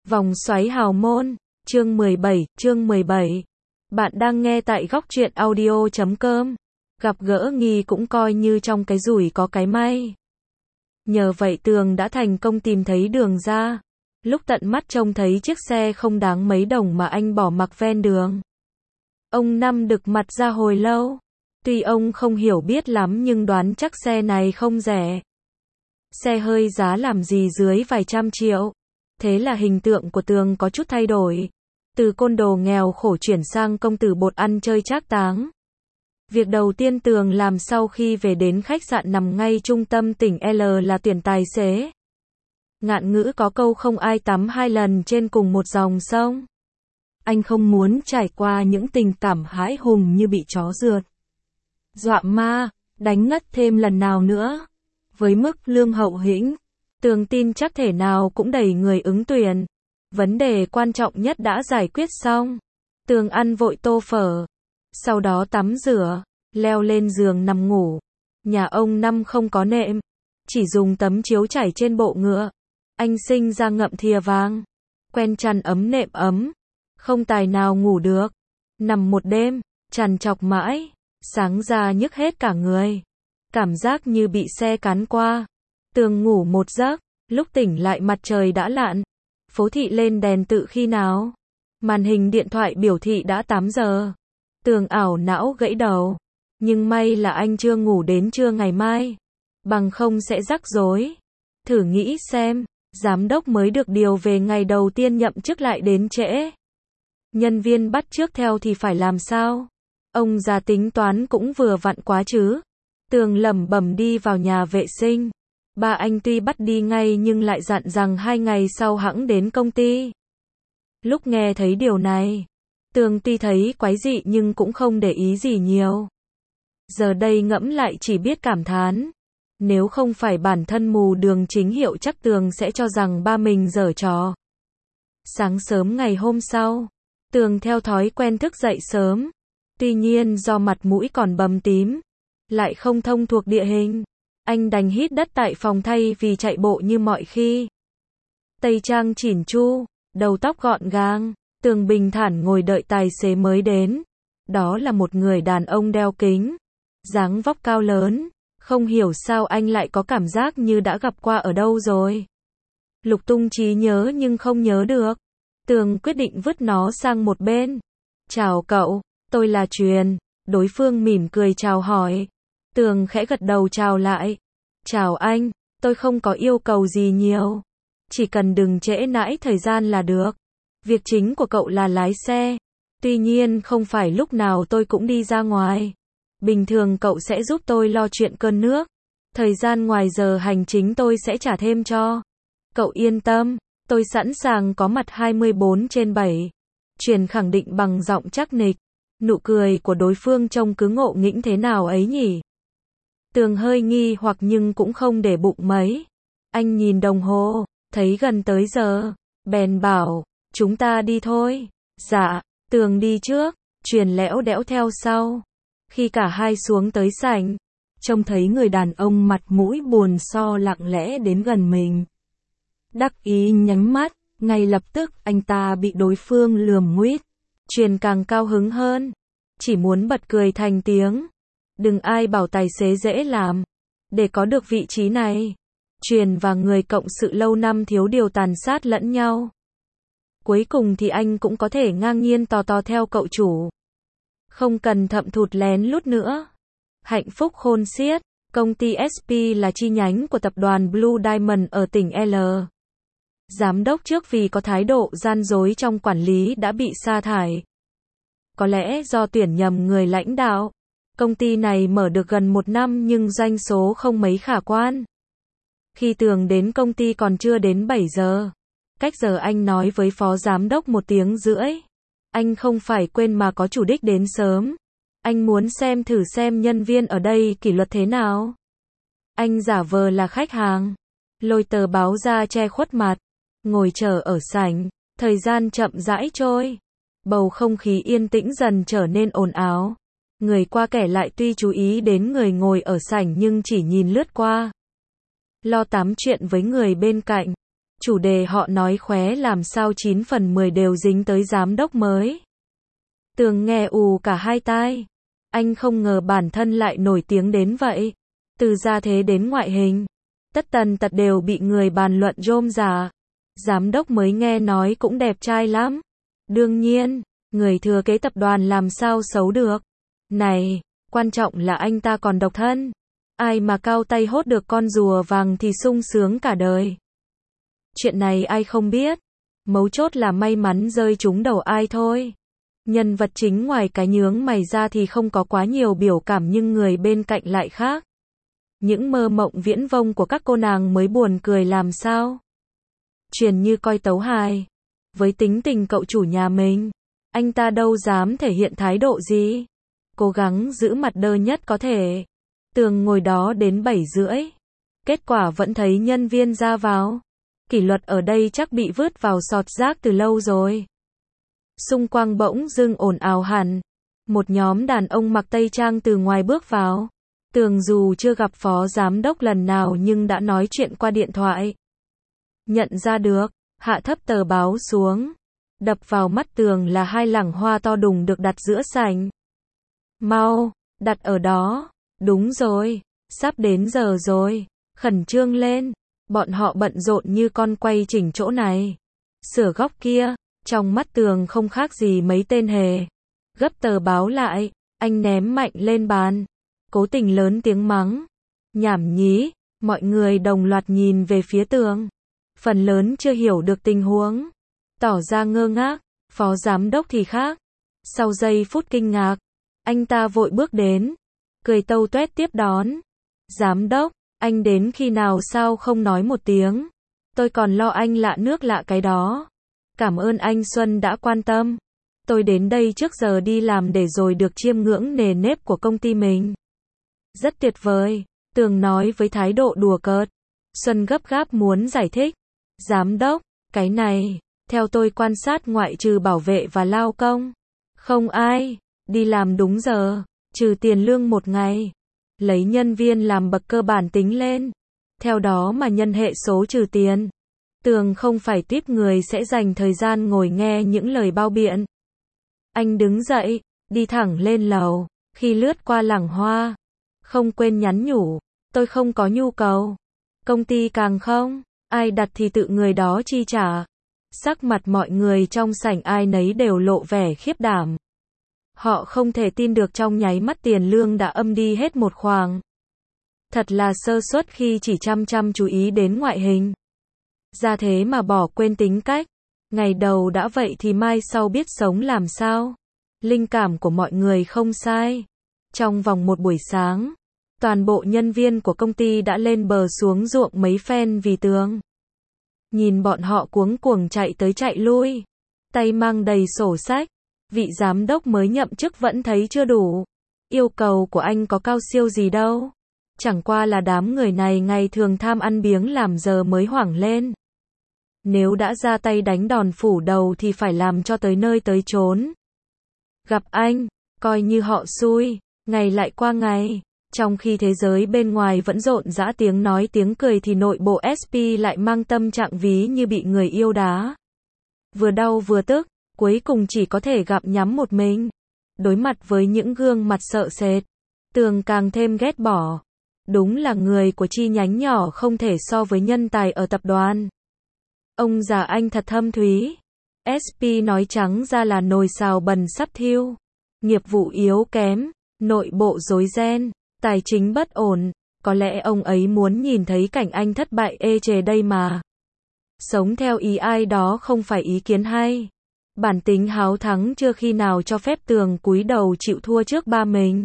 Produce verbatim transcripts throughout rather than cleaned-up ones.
Vòng xoáy hào môn, chương mười bảy, chương mười bảy. Bạn đang nghe tại góc truyện audio chấm com. Gặp gỡ Nghi cũng coi như trong cái rủi có cái may. Nhờ vậy Tường đã thành công tìm thấy đường ra. Lúc tận mắt trông thấy chiếc xe không đáng mấy đồng mà anh bỏ mặc ven đường. Ông Năm đực mặt ra hồi lâu. Tuy ông không hiểu biết lắm nhưng đoán chắc xe này không rẻ. Xe hơi giá làm gì dưới vài trăm triệu. Thế là hình tượng của Tường có chút thay đổi. Từ côn đồ nghèo khổ chuyển sang công tử bột ăn chơi trác táng. Việc đầu tiên Tường làm sau khi về đến khách sạn nằm ngay trung tâm tỉnh L là tuyển tài xế. Ngạn ngữ có câu không ai tắm hai lần trên cùng một dòng sông. Anh không muốn trải qua những tình cảm hãi hùng như bị chó rượt, dọa ma, đánh ngất thêm lần nào nữa. Với mức lương hậu hĩnh, Tường tin chắc thể nào cũng đầy người ứng tuyển. Vấn đề quan trọng nhất đã giải quyết xong. Tường ăn vội tô phở, sau đó tắm rửa, leo lên giường nằm ngủ. Nhà ông Năm không có nệm, chỉ dùng tấm chiếu trải trên bộ ngựa. Anh sinh ra ngậm thìa vàng, quen chăn ấm nệm ấm, không tài nào ngủ được. Nằm một đêm, trằn trọc mãi, sáng ra nhức hết cả người. Cảm giác như bị xe cán qua. Tường ngủ một giấc, lúc tỉnh lại mặt trời đã lặn. Phố thị lên đèn tự khi nào? Màn hình điện thoại biểu thị đã tám giờ. Tường ảo não gãy đầu. Nhưng may là anh chưa ngủ đến trưa ngày mai. Bằng không sẽ rắc rối. Thử nghĩ xem, giám đốc mới được điều về ngày đầu tiên nhậm chức lại đến trễ. Nhân viên bắt chước theo thì phải làm sao? Ông già tính toán cũng vừa vặn quá chứ. Tường lẩm bẩm đi vào nhà vệ sinh. Ba anh tuy bắt đi ngay nhưng lại dặn rằng hai ngày sau hẵng đến công ty. Lúc nghe thấy điều này, Tường tuy thấy quái dị nhưng cũng không để ý gì nhiều. Giờ đây ngẫm lại chỉ biết cảm thán. Nếu không phải bản thân mù đường chính hiệu chắc Tường sẽ cho rằng ba mình giở trò. Sáng sớm ngày hôm sau, Tường theo thói quen thức dậy sớm. Tuy nhiên do mặt mũi còn bầm tím, lại không thông thuộc địa hình, anh đành hít đất tại phòng thay vì chạy bộ như mọi khi. Tây trang chỉn chu, đầu tóc gọn gàng, Tường bình thản ngồi đợi tài xế mới đến. Đó là một người đàn ông đeo kính, dáng vóc cao lớn. Không hiểu sao anh lại có cảm giác như đã gặp qua ở đâu rồi. Lục tung trí nhớ nhưng không nhớ được. Tường quyết định vứt nó sang một bên. Chào cậu, tôi là Truyền. Đối phương mỉm cười chào hỏi. Tường khẽ gật đầu chào lại. Chào anh, tôi không có yêu cầu gì nhiều. Chỉ cần đừng trễ nãi thời gian là được. Việc chính của cậu là lái xe. Tuy nhiên không phải lúc nào tôi cũng đi ra ngoài. Bình thường cậu sẽ giúp tôi lo chuyện cơm nước. Thời gian ngoài giờ hành chính tôi sẽ trả thêm cho. Cậu yên tâm, tôi sẵn sàng có mặt hai mươi bốn trên bảy. Truyền khẳng định bằng giọng chắc nịch. Nụ cười của đối phương trông cứ ngộ nghĩnh thế nào ấy nhỉ. Tường hơi nghi hoặc nhưng cũng không để bụng mấy. Anh nhìn đồng hồ, thấy gần tới giờ, bèn bảo, chúng ta đi thôi. Dạ, Tường đi trước, Truyền lẽo đẽo theo sau. Khi cả hai xuống tới sảnh, trông thấy người đàn ông mặt mũi buồn so lặng lẽ đến gần mình. Đắc ý nhắm mắt, ngay lập tức anh ta bị đối phương lườm nguýt. Truyền càng cao hứng hơn, chỉ muốn bật cười thành tiếng. Đừng ai bảo tài xế dễ làm. Để có được vị trí này, Truyền và người cộng sự lâu năm thiếu điều tàn sát lẫn nhau. Cuối cùng thì anh cũng có thể ngang nhiên tò tò theo cậu chủ. Không cần thậm thụt lén lút nữa. Hạnh phúc khôn xiết. Công ty ét pê là chi nhánh của tập đoàn Blue Diamond ở tỉnh L. Giám đốc trước vì có thái độ gian dối trong quản lý đã bị sa thải. Có lẽ do tuyển nhầm người lãnh đạo. Công ty này mở được gần một năm nhưng doanh số không mấy khả quan. Khi Tường đến công ty còn chưa đến bảy giờ. Cách giờ anh nói với phó giám đốc một tiếng rưỡi. Anh không phải quên mà có chủ đích đến sớm. Anh muốn xem thử xem nhân viên ở đây kỷ luật thế nào. Anh giả vờ là khách hàng, lôi tờ báo ra che khuất mặt, ngồi chờ ở sảnh. Thời gian chậm rãi trôi. Bầu không khí yên tĩnh dần trở nên ồn ào. Người qua kẻ lại tuy chú ý đến người ngồi ở sảnh nhưng chỉ nhìn lướt qua. Lo tám chuyện với người bên cạnh. Chủ đề họ nói khóe làm sao chín phần mười đều dính tới giám đốc mới. Tường nghe ù cả hai tai. Anh không ngờ bản thân lại nổi tiếng đến vậy. Từ gia thế đến ngoại hình, tất tần tật đều bị người bàn luận rôm rả. Giám đốc mới nghe nói cũng đẹp trai lắm. Đương nhiên, người thừa kế tập đoàn làm sao xấu được. Này, quan trọng là anh ta còn độc thân. Ai mà cao tay hốt được con rùa vàng thì sung sướng cả đời. Chuyện này ai không biết. Mấu chốt là may mắn rơi trúng đầu ai thôi. Nhân vật chính ngoài cái nhướng mày ra thì không có quá nhiều biểu cảm nhưng người bên cạnh lại khác. Những mơ mộng viễn vông của các cô nàng mới buồn cười làm sao. Truyền như coi tấu hài. Với tính tình cậu chủ nhà mình, anh ta đâu dám thể hiện thái độ gì. Cố gắng giữ mặt đơ nhất có thể. Tường ngồi đó đến bảy rưỡi. Kết quả vẫn thấy nhân viên ra vào. Kỷ luật ở đây chắc bị vứt vào sọt rác từ lâu rồi. Xung quanh bỗng dưng ồn ào hẳn. Một nhóm đàn ông mặc tây trang từ ngoài bước vào. Tường dù chưa gặp phó giám đốc lần nào nhưng đã nói chuyện qua điện thoại. Nhận ra được, hạ thấp tờ báo xuống. Đập vào mắt Tường là hai lẵng hoa to đùng được đặt giữa sảnh. Mau, đặt ở đó. Đúng rồi, sắp đến giờ rồi. Khẩn trương lên. Bọn họ bận rộn như con quay chỉnh chỗ này. Sửa góc kia. Trong mắt Tường không khác gì mấy tên hề. Gấp tờ báo lại, anh ném mạnh lên bàn. Cố tình lớn tiếng mắng. Nhảm nhí, mọi người đồng loạt nhìn về phía Tường. Phần lớn chưa hiểu được tình huống. Tỏ ra ngơ ngác, phó giám đốc thì khác. Sau giây phút kinh ngạc, anh ta vội bước đến. Cười tâu tuét tiếp đón. Giám đốc, anh đến khi nào sao không nói một tiếng. Tôi còn lo anh lạ nước lạ cái đó. Cảm ơn anh Xuân đã quan tâm. Tôi đến đây trước giờ đi làm để rồi được chiêm ngưỡng nề nếp của công ty mình. Rất tuyệt vời, Tường nói với thái độ đùa cợt. Xuân gấp gáp muốn giải thích. Giám đốc, cái này, theo tôi quan sát ngoại trừ bảo vệ và lao công. Không ai, đi làm đúng giờ, trừ tiền lương một ngày. Lấy nhân viên làm bậc cơ bản tính lên. Theo đó mà nhân hệ số trừ tiền. Tường không phải típ người sẽ dành thời gian ngồi nghe những lời bao biện. Anh đứng dậy, đi thẳng lên lầu, khi lướt qua lẵng hoa. Không quên nhắn nhủ, tôi không có nhu cầu. Công ty càng không, ai đặt thì tự người đó chi trả. Sắc mặt mọi người trong sảnh ai nấy đều lộ vẻ khiếp đảm. Họ không thể tin được trong nháy mắt tiền lương đã âm đi hết một khoản. Thật là sơ suất khi chỉ chăm chăm chú ý đến ngoại hình. Ra thế mà bỏ quên tính cách. Ngày đầu đã vậy thì mai sau biết sống làm sao. Linh cảm của mọi người không sai. Trong vòng một buổi sáng, toàn bộ nhân viên của công ty đã lên bờ xuống ruộng mấy phen vì Tường. Nhìn bọn họ cuống cuồng chạy tới chạy lui, tay mang đầy sổ sách. Vị giám đốc mới nhậm chức vẫn thấy chưa đủ. Yêu cầu của anh có cao siêu gì đâu. Chẳng qua là đám người này ngày thường tham ăn biếng làm giờ mới hoảng lên. Nếu đã ra tay đánh đòn phủ đầu thì phải làm cho tới nơi tới chốn. Gặp anh, coi như họ xui, ngày lại qua ngày. Trong khi thế giới bên ngoài vẫn rộn rã tiếng nói tiếng cười thì nội bộ ét pê lại mang tâm trạng ví như bị người yêu đá. Vừa đau vừa tức, cuối cùng chỉ có thể gặp nhắm một mình. Đối mặt với những gương mặt sợ sệt, Tường càng thêm ghét bỏ. Đúng là người của chi nhánh nhỏ không thể so với nhân tài ở tập đoàn. Ông già anh thật thâm thúy. ét pê nói trắng ra là nồi xào bần sắp thiêu. Nghiệp vụ yếu kém, nội bộ rối ren, tài chính bất ổn. Có lẽ ông ấy muốn nhìn thấy cảnh anh thất bại ê chề đây mà. Sống theo ý ai đó không phải ý kiến hay. Bản tính háo thắng chưa khi nào cho phép Tường cúi đầu chịu thua trước ba mình.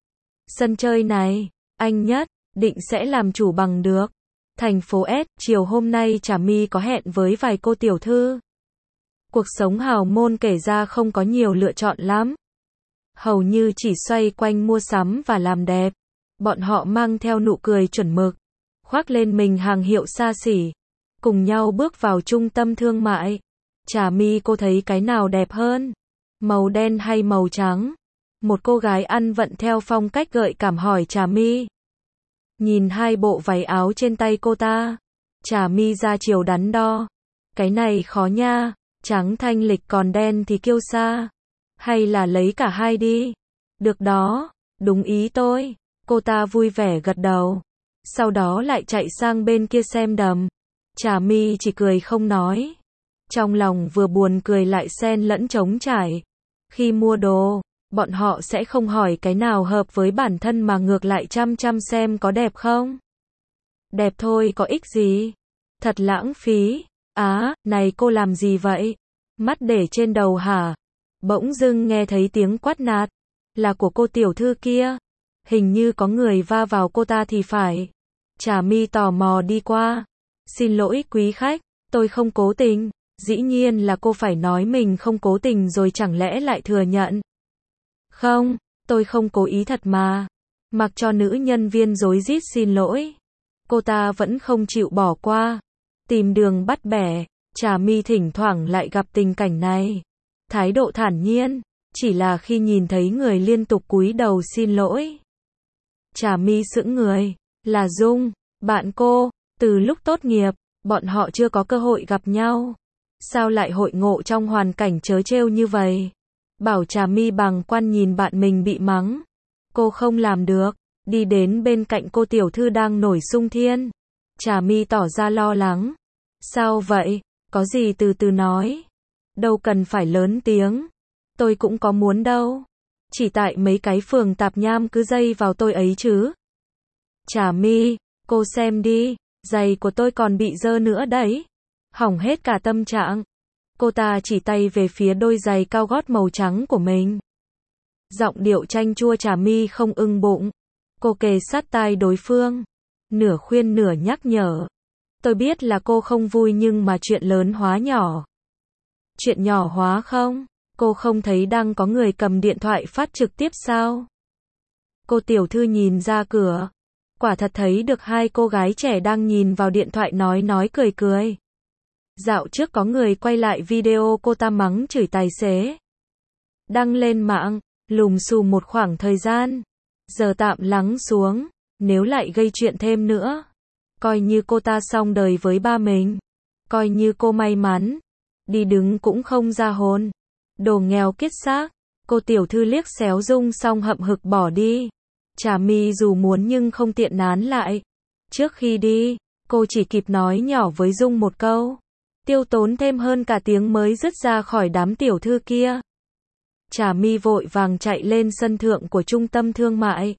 Sân chơi này, anh nhất định sẽ làm chủ bằng được. Thành phố S, chiều hôm nay Trà My có hẹn với vài cô tiểu thư. Cuộc sống hào môn kể ra không có nhiều lựa chọn lắm. Hầu như chỉ xoay quanh mua sắm và làm đẹp. Bọn họ mang theo nụ cười chuẩn mực, khoác lên mình hàng hiệu xa xỉ, cùng nhau bước vào trung tâm thương mại. Trà My cô thấy cái nào đẹp hơn? Màu đen hay màu trắng? Một cô gái ăn vận theo phong cách gợi cảm hỏi Trà My. Nhìn hai bộ váy áo trên tay cô ta, Trà mi ra chiều đắn đo. Cái này khó nha, trắng thanh lịch còn đen thì kiêu sa. Hay là lấy cả hai đi. Được đó, đúng ý tôi. Cô ta vui vẻ gật đầu. Sau đó lại chạy sang bên kia xem đầm. Trà mi chỉ cười không nói. Trong lòng vừa buồn cười lại xen lẫn trống trải. Khi mua đồ, bọn họ sẽ không hỏi cái nào hợp với bản thân mà ngược lại chăm chăm xem có đẹp không. Đẹp thôi có ích gì. Thật lãng phí. Á, này cô làm gì vậy? Mắt để trên đầu hả? Bỗng dưng nghe thấy tiếng quát nạt. Là của cô tiểu thư kia. Hình như có người va vào cô ta thì phải. Trà mi tò mò đi qua. Xin lỗi quý khách, tôi không cố tình. Dĩ nhiên là cô phải nói mình không cố tình rồi chẳng lẽ lại thừa nhận. Không, tôi không cố ý thật mà. Mặc cho nữ nhân viên rối rít xin lỗi. Cô ta vẫn không chịu bỏ qua. Tìm đường bắt bẻ. Trà mi thỉnh thoảng lại gặp tình cảnh này. Thái độ thản nhiên. Chỉ là khi nhìn thấy người liên tục cúi đầu xin lỗi. Trà mi sững người. Là Dung, bạn cô. Từ lúc tốt nghiệp, bọn họ chưa có cơ hội gặp nhau. Sao lại hội ngộ trong hoàn cảnh trớ trêu như vậy? Bảo Trà mi bàng quan nhìn bạn mình bị mắng. Cô không làm được. Đi đến bên cạnh cô tiểu thư đang nổi xung thiên. Trà mi tỏ ra lo lắng. Sao vậy? Có gì từ từ nói. Đâu cần phải lớn tiếng. Tôi cũng có muốn đâu. Chỉ tại mấy cái phường tạp nham cứ dây vào tôi ấy chứ. Trà mi, cô xem đi. Giày của tôi còn bị dơ nữa đấy. Hỏng hết cả tâm trạng. Cô ta chỉ tay về phía đôi giày cao gót màu trắng của mình. Giọng điệu chanh chua Trà mi không ưng bụng. Cô kề sát tai đối phương. Nửa khuyên nửa nhắc nhở. Tôi biết là cô không vui nhưng mà chuyện lớn hóa nhỏ. Chuyện nhỏ hóa không? Cô không thấy đang có người cầm điện thoại phát trực tiếp sao? Cô tiểu thư nhìn ra cửa. Quả thật thấy được hai cô gái trẻ đang nhìn vào điện thoại nói nói cười cười. Dạo trước có người quay lại video cô ta mắng chửi tài xế. Đăng lên mạng, lùm xùm một khoảng thời gian. Giờ tạm lắng xuống, nếu lại gây chuyện thêm nữa. Coi như cô ta xong đời với ba mình. Coi như cô may mắn. Đi đứng cũng không ra hồn. Đồ nghèo kiết xác. Cô tiểu thư liếc xéo Dung xong hậm hực bỏ đi. Trà mi dù muốn nhưng không tiện nán lại. Trước khi đi, cô chỉ kịp nói nhỏ với Dung một câu. Tiêu tốn thêm hơn cả tiếng mới dứt ra khỏi đám tiểu thư kia. Trà mi vội vàng chạy lên sân thượng của trung tâm thương mại.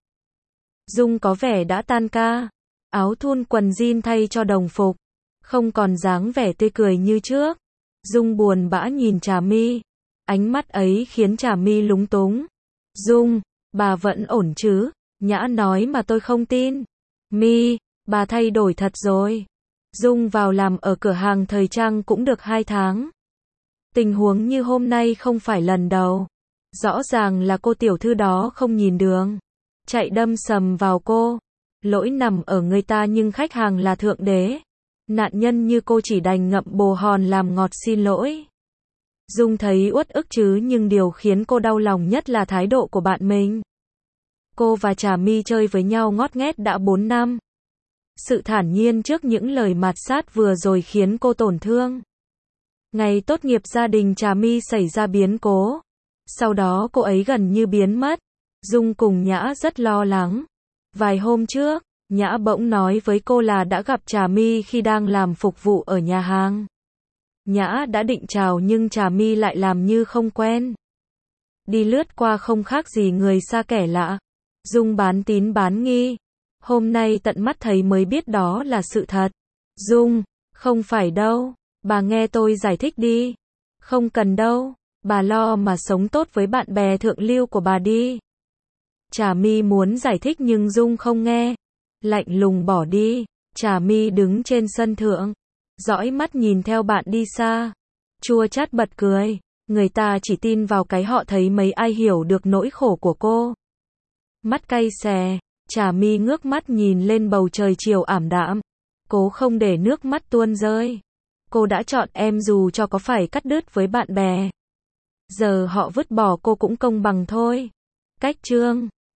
Dung có vẻ đã tan ca. Áo thun quần jean thay cho đồng phục. Không còn dáng vẻ tươi cười như trước. Dung buồn bã nhìn Trà mi. Ánh mắt ấy khiến Trà mi lúng túng. Dung, bà vẫn ổn chứ? Nhã nói mà tôi không tin. Mi, bà thay đổi thật rồi. Dung vào làm ở cửa hàng thời trang cũng được hai tháng. Tình huống như hôm nay không phải lần đầu. Rõ ràng là cô tiểu thư đó không nhìn đường. Chạy đâm sầm vào cô. Lỗi nằm ở người ta nhưng khách hàng là thượng đế. Nạn nhân như cô chỉ đành ngậm bồ hòn làm ngọt xin lỗi. Dung thấy uất ức chứ nhưng điều khiến cô đau lòng nhất là thái độ của bạn mình. Cô và Trà mi chơi với nhau ngót nghét đã bốn năm. Sự thản nhiên trước những lời mạt sát vừa rồi khiến cô tổn thương. Ngày tốt nghiệp gia đình Trà mi xảy ra biến cố. Sau đó cô ấy gần như biến mất. Dung cùng Nhã rất lo lắng. Vài hôm trước, Nhã bỗng nói với cô là đã gặp Trà mi khi đang làm phục vụ ở nhà hàng. Nhã đã định chào nhưng Trà mi lại làm như không quen. Đi lướt qua không khác gì người xa kẻ lạ. Dung bán tín bán nghi. Hôm nay tận mắt thấy mới biết đó là sự thật. Dung, không phải đâu. Bà nghe tôi giải thích đi. Không cần đâu. Bà lo mà sống tốt với bạn bè thượng lưu của bà đi. Trà mi muốn giải thích nhưng Dung không nghe. Lạnh lùng bỏ đi. Trà mi đứng trên sân thượng. Dõi mắt nhìn theo bạn đi xa. Chua chát bật cười. Người ta chỉ tin vào cái họ thấy mấy ai hiểu được nỗi khổ của cô. Mắt cay xè. Trà mi ngước mắt nhìn lên bầu trời chiều ảm đạm. Cố không để nước mắt tuôn rơi. Cô đã chọn em dù cho có phải cắt đứt với bạn bè. Giờ họ vứt bỏ cô cũng công bằng thôi. Cách chương